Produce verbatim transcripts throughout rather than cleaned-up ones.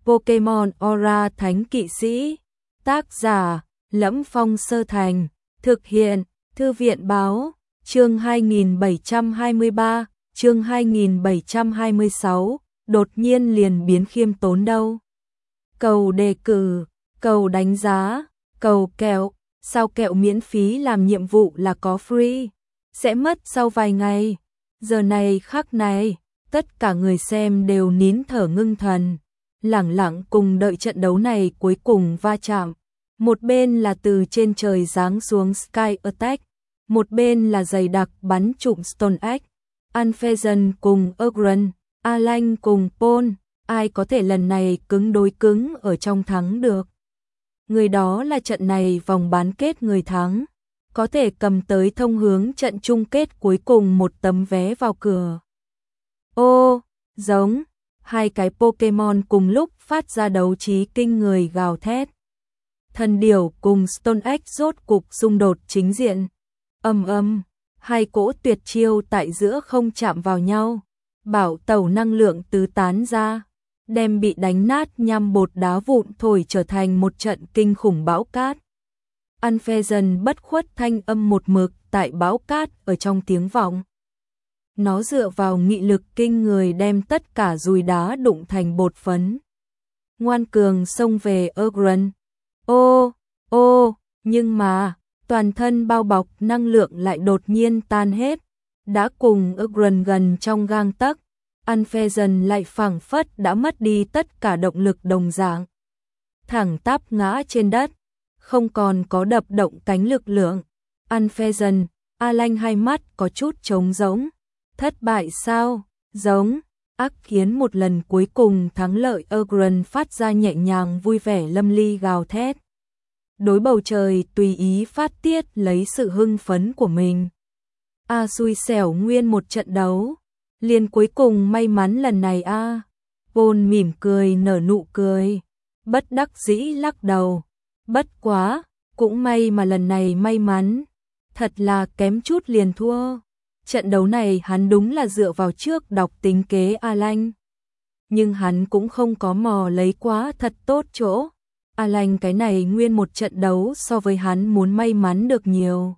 Pokemon Aura Thánh Kỵ Sĩ. Tác giả: Lẫm Phong Sơ Thành. Thực hiện: Thư viện báo. Chương hai nghìn bảy trăm hai mươi ba, chương hai nghìn bảy trăm hai mươi sáu, đột nhiên liền biến khiêm tốn đâu. Cầu đề cử, cầu đánh giá, cầu kẹo, sao kẹo miễn phí làm nhiệm vụ là có free, sẽ mất sau vài ngày. Giờ này khắc này, tất cả người xem đều nín thở ngưng thần, lẳng lặng cùng đợi trận đấu này cuối cùng va chạm. Một bên là từ trên trời giáng xuống Sky Attack, một bên là dày đặc bắn trụm Stone Egg. Unfezant cùng Ogren, Alan cùng Paul, ai có thể lần này cứng đối cứng ở trong thắng được. Người đó là trận này vòng bán kết người thắng, có thể cầm tới thông hướng trận chung kết cuối cùng một tấm vé vào cửa. Ô, giống, hai cái Pokemon cùng lúc phát ra đấu trí kinh người gào thét. Thần điểu cùng Stone Egg rốt cục xung đột chính diện. Ầm ầm, hai cỗ tuyệt chiêu tại giữa không chạm vào nhau, bảo tẩu năng lượng tứ tán ra, đem bị đánh nát nhăm bột đá vụn thổi trở thành một trận kinh khủng bão cát. Unfezant bất khuất thanh âm một mực tại bão cát ở trong tiếng vọng. Nó dựa vào nghị lực kinh người đem tất cả dùi đá đụng thành bột phấn. Ngoan cường xông về Ogren. Ô, ô, nhưng mà toàn thân bao bọc năng lượng lại đột nhiên tan hết, đã cùng Ogren gần trong gang tấc. Unfezant lại phảng phất đã mất đi tất cả động lực đồng dạng, thẳng tắp ngã trên đất, không còn có đập động cánh lực lượng. Unfezant, Alan hai mắt có chút trống rỗng. Thất bại sao? Giống, ác khiến một lần cuối cùng thắng lợi. Ogren phát ra nhẹ nhàng vui vẻ lâm ly gào thét. Đối bầu trời tùy ý phát tiết lấy sự hưng phấn của mình. A à, xui xẻo nguyên một trận đấu, liền cuối cùng may mắn lần này a. À. Paul mỉm cười nở nụ cười, bất đắc dĩ lắc đầu. Bất quá, cũng may mà lần này may mắn, thật là kém chút liền thua. Trận đấu này hắn đúng là dựa vào trước đọc tính kế Alan, nhưng hắn cũng không có mò lấy quá thật tốt chỗ. Alan cái này nguyên một trận đấu so với hắn muốn may mắn được nhiều.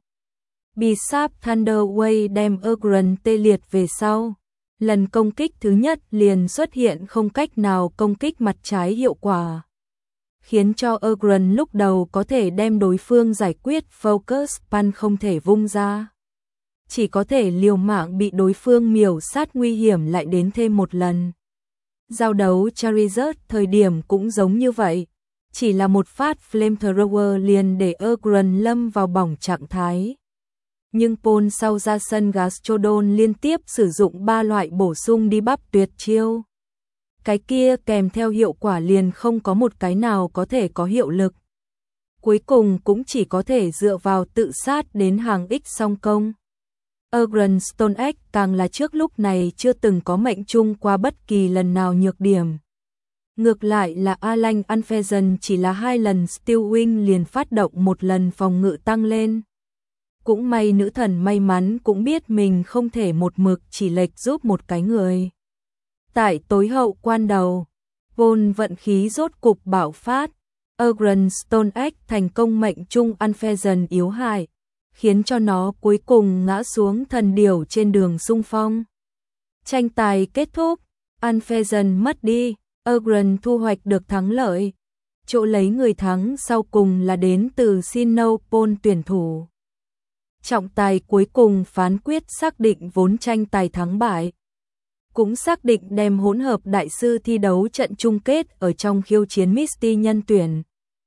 Bisap Thunder Wave đem Ogren tê liệt về sau. Lần công kích thứ nhất liền xuất hiện không cách nào công kích mặt trái hiệu quả, khiến cho Ogren lúc đầu có thể đem đối phương giải quyết Focus Punch không thể vung ra, chỉ có thể liều mạng bị đối phương miểu sát, nguy hiểm lại đến thêm một lần. Giao đấu Charizard thời điểm cũng giống như vậy, chỉ là một phát Flamethrower liền để Ogren lâm vào bỏng trạng thái. Nhưng Paul sau ra sân Gastrodon liên tiếp sử dụng ba loại bổ sung đi bắp tuyệt chiêu. Cái kia kèm theo hiệu quả liền không có một cái nào có thể có hiệu lực. Cuối cùng cũng chỉ có thể dựa vào tự sát đến hàng ích song công. Ogren Stone Egg càng là trước lúc này chưa từng có mệnh chung qua bất kỳ lần nào nhược điểm. Ngược lại là Alan Unfezant chỉ là hai lần Steel Wing liền phát động một lần phòng ngự tăng lên. Cũng may nữ thần may mắn cũng biết mình không thể một mực chỉ lệch giúp một cái người. Tại tối hậu quan đầu, Paul vận khí rốt cục bạo phát. Ogren Stone Egg thành công mệnh trung Unfezant yếu hại, khiến cho nó cuối cùng ngã xuống thần điểu trên đường xung phong. Tranh tài kết thúc, Unfezant mất đi, Ogren thu hoạch được thắng lợi. Chỗ lấy người thắng sau cùng là đến từ Sinnoh Paul tuyển thủ. Trọng tài cuối cùng phán quyết xác định vốn tranh tài thắng bại, cũng xác định đem hỗn hợp đại sư thi đấu trận chung kết ở trong khiêu chiến Misty nhân tuyển.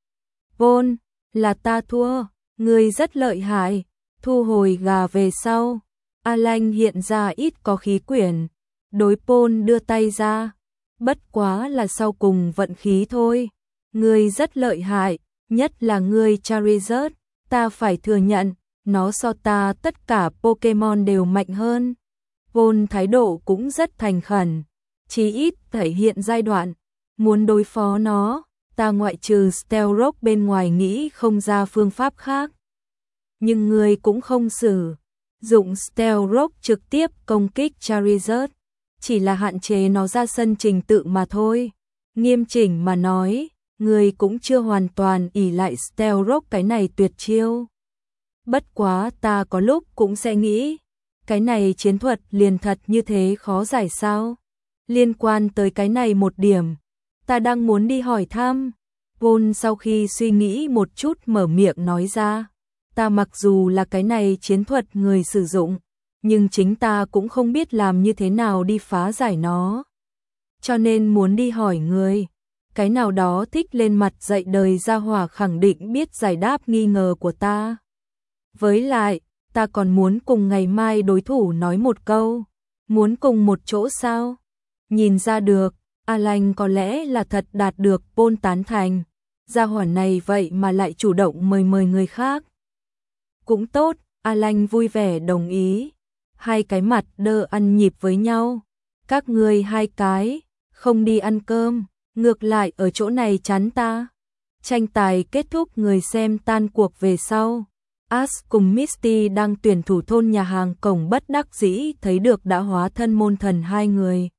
Paul, là ta thua, ngươi rất lợi hại, thu hồi gà về sau. Alan hiện ra ít có khí quyển, đối Paul đưa tay ra. Bất quá là sau cùng vận khí thôi, ngươi rất lợi hại, nhất là ngươi Charizard, ta phải thừa nhận, nó so ta tất cả Pokemon đều mạnh hơn. Paul thái độ cũng rất thành khẩn, chí ít thể hiện giai đoạn muốn đối phó nó, ta ngoại trừ Stealth bên ngoài nghĩ không ra phương pháp khác. Nhưng ngươi cũng không sử dụng Stealth trực tiếp công kích Charizard, chỉ là hạn chế nó ra sân trình tự mà thôi. Nghiêm chỉnh mà nói, ngươi cũng chưa hoàn toàn ỷ lại Stealth Rock cái này tuyệt chiêu. Bất quá ta có lúc cũng sẽ nghĩ, cái này chiến thuật liền thật như thế khó giải sao? Liên quan tới cái này một điểm, ta đang muốn đi hỏi thăm. Paul sau khi suy nghĩ một chút mở miệng nói ra, ta mặc dù là cái này chiến thuật người sử dụng, nhưng chính ta cũng không biết làm như thế nào đi phá giải nó. Cho nên muốn đi hỏi người, cái nào đó thích lên mặt dạy đời ra hỏa khẳng định biết giải đáp nghi ngờ của ta. Với lại, ta còn muốn cùng ngày mai đối thủ nói một câu, muốn cùng một chỗ sao? Nhìn ra được, Alan có lẽ là thật đạt được Paul tán thành, gia hỏa này vậy mà lại chủ động mời mời người khác. Cũng tốt, Alan vui vẻ đồng ý, hai cái mặt đơ ăn nhịp với nhau, các ngươi hai cái, không đi ăn cơm, ngược lại ở chỗ này chán ta. Tranh tài kết thúc người xem tan cuộc về sau. Ash cùng Misty đang tuyển thủ thôn nhà hàng cổng bất đắc dĩ thấy được đã hóa thân môn thần hai người.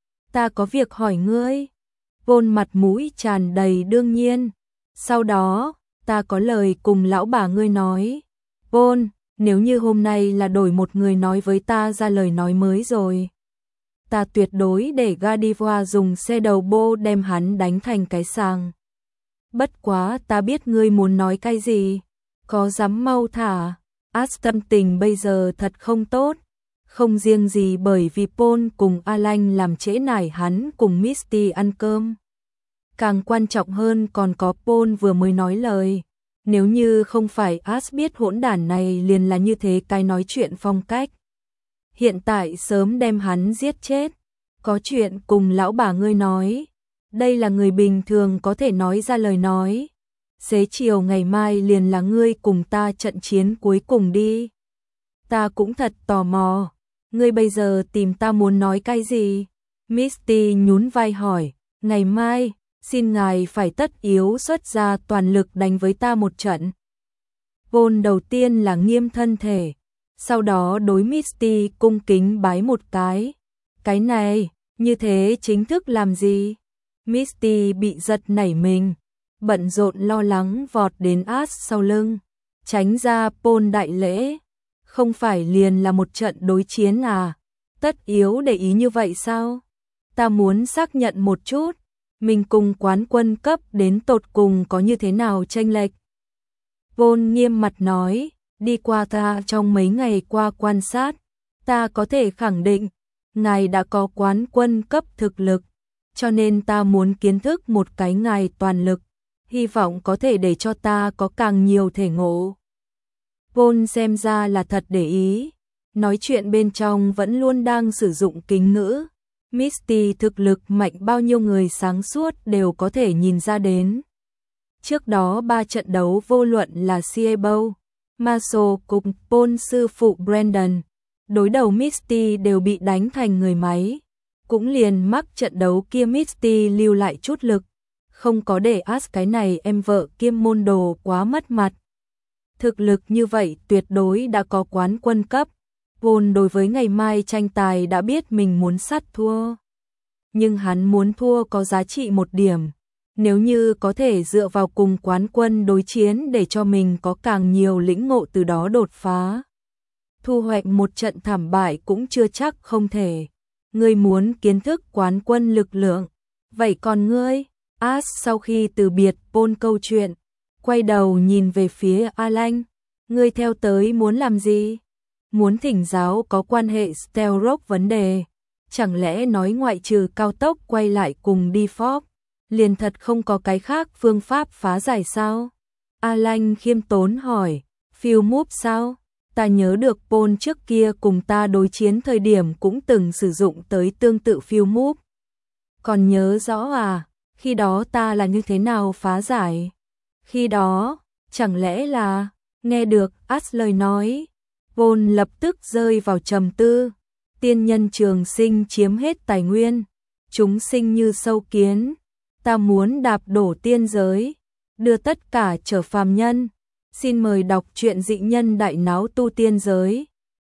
Ta có việc hỏi ngươi. Paul mặt mũi tràn đầy đương nhiên. Sau đó, ta có lời cùng lão bà ngươi nói. Paul, nếu như hôm nay là đổi một người nói với ta ra lời nói mới rồi, ta tuyệt đối để Gardiva dùng xe đầu bô đem hắn đánh thành cái sàng. Bất quá ta biết ngươi muốn nói cái gì. Có dám mau thả. Ash tâm tình bây giờ thật không tốt. Không riêng gì bởi vì Paul cùng Alan làm trễ nải hắn cùng Misty ăn cơm. Càng quan trọng hơn còn có Paul vừa mới nói lời. Nếu như không phải Ash biết hỗn đản này liền là như thế cái nói chuyện phong cách. Hiện tại sớm đem hắn giết chết. Có chuyện cùng lão bà ngươi nói. Đây là người bình thường có thể nói ra lời nói. Xế chiều ngày mai liền là ngươi cùng ta trận chiến cuối cùng đi. Ta cũng thật tò mò. Ngươi bây giờ tìm ta muốn nói cái gì? Misty nhún vai hỏi. Ngày mai, xin ngài phải tất yếu xuất ra toàn lực đánh với ta một trận. Paul đầu tiên là nghiêm thân thể. Sau đó đối Misty cung kính bái một cái. Cái này, như thế chính thức làm gì? Misty bị giật nảy mình. Bận rộn lo lắng vọt đến Ash sau lưng, tránh ra Paul đại lễ. Không phải liền là một trận đối chiến à? Tất yếu để ý như vậy sao? Ta muốn xác nhận một chút, mình cùng quán quân cấp đến tột cùng có như thế nào chênh lệch. Paul nghiêm mặt nói, đi qua ta trong mấy ngày qua quan sát, ta có thể khẳng định, ngài đã có quán quân cấp thực lực, cho nên ta muốn kiến thức một cái ngài toàn lực. Hy vọng có thể để cho ta có càng nhiều thể ngộ. Paul xem ra là thật để ý. Nói chuyện bên trong vẫn luôn đang sử dụng kính ngữ. Misty thực lực mạnh bao nhiêu người sáng suốt đều có thể nhìn ra đến. Trước đó ba trận đấu vô luận là Siebo, Marshall cùng Paul sư phụ Brandon. Đối đầu Misty đều bị đánh thành người máy. Cũng liền mắc trận đấu kia Misty lưu lại chút lực. Không có để Ash cái này em vợ kiêm môn đồ quá mất mặt. Thực lực như vậy tuyệt đối đã có quán quân cấp. Paul đối với ngày mai tranh tài đã biết mình muốn sắt thua. Nhưng hắn muốn thua có giá trị một điểm. Nếu như có thể dựa vào cùng quán quân đối chiến để cho mình có càng nhiều lĩnh ngộ từ đó đột phá. Thu hoạch một trận thảm bại cũng chưa chắc không thể. Ngươi muốn kiến thức quán quân lực lượng. Vậy còn ngươi? Ash sau khi từ biệt Paul câu chuyện, quay đầu nhìn về phía Alan. Ngươi theo tới muốn làm gì? Muốn thỉnh giáo có quan hệ Stealth Rock vấn đề. Chẳng lẽ nói ngoại trừ cao tốc quay lại cùng đi Fox, liền thật không có cái khác phương pháp phá giải sao? Alan khiêm tốn hỏi, Field Move sao? Ta nhớ được Paul trước kia cùng ta đối chiến thời điểm cũng từng sử dụng tới tương tự Field Move. Còn nhớ rõ à? Khi đó ta là như thế nào phá giải? Khi đó, chẳng lẽ là... Nghe được Ash lời nói, Paul lập tức rơi vào trầm tư. Tiên nhân trường sinh chiếm hết tài nguyên, chúng sinh như sâu kiến. Ta muốn đạp đổ tiên giới, đưa tất cả trở phàm nhân. Xin mời đọc truyện Dị Nhân Đại Náo Tu Tiên Giới.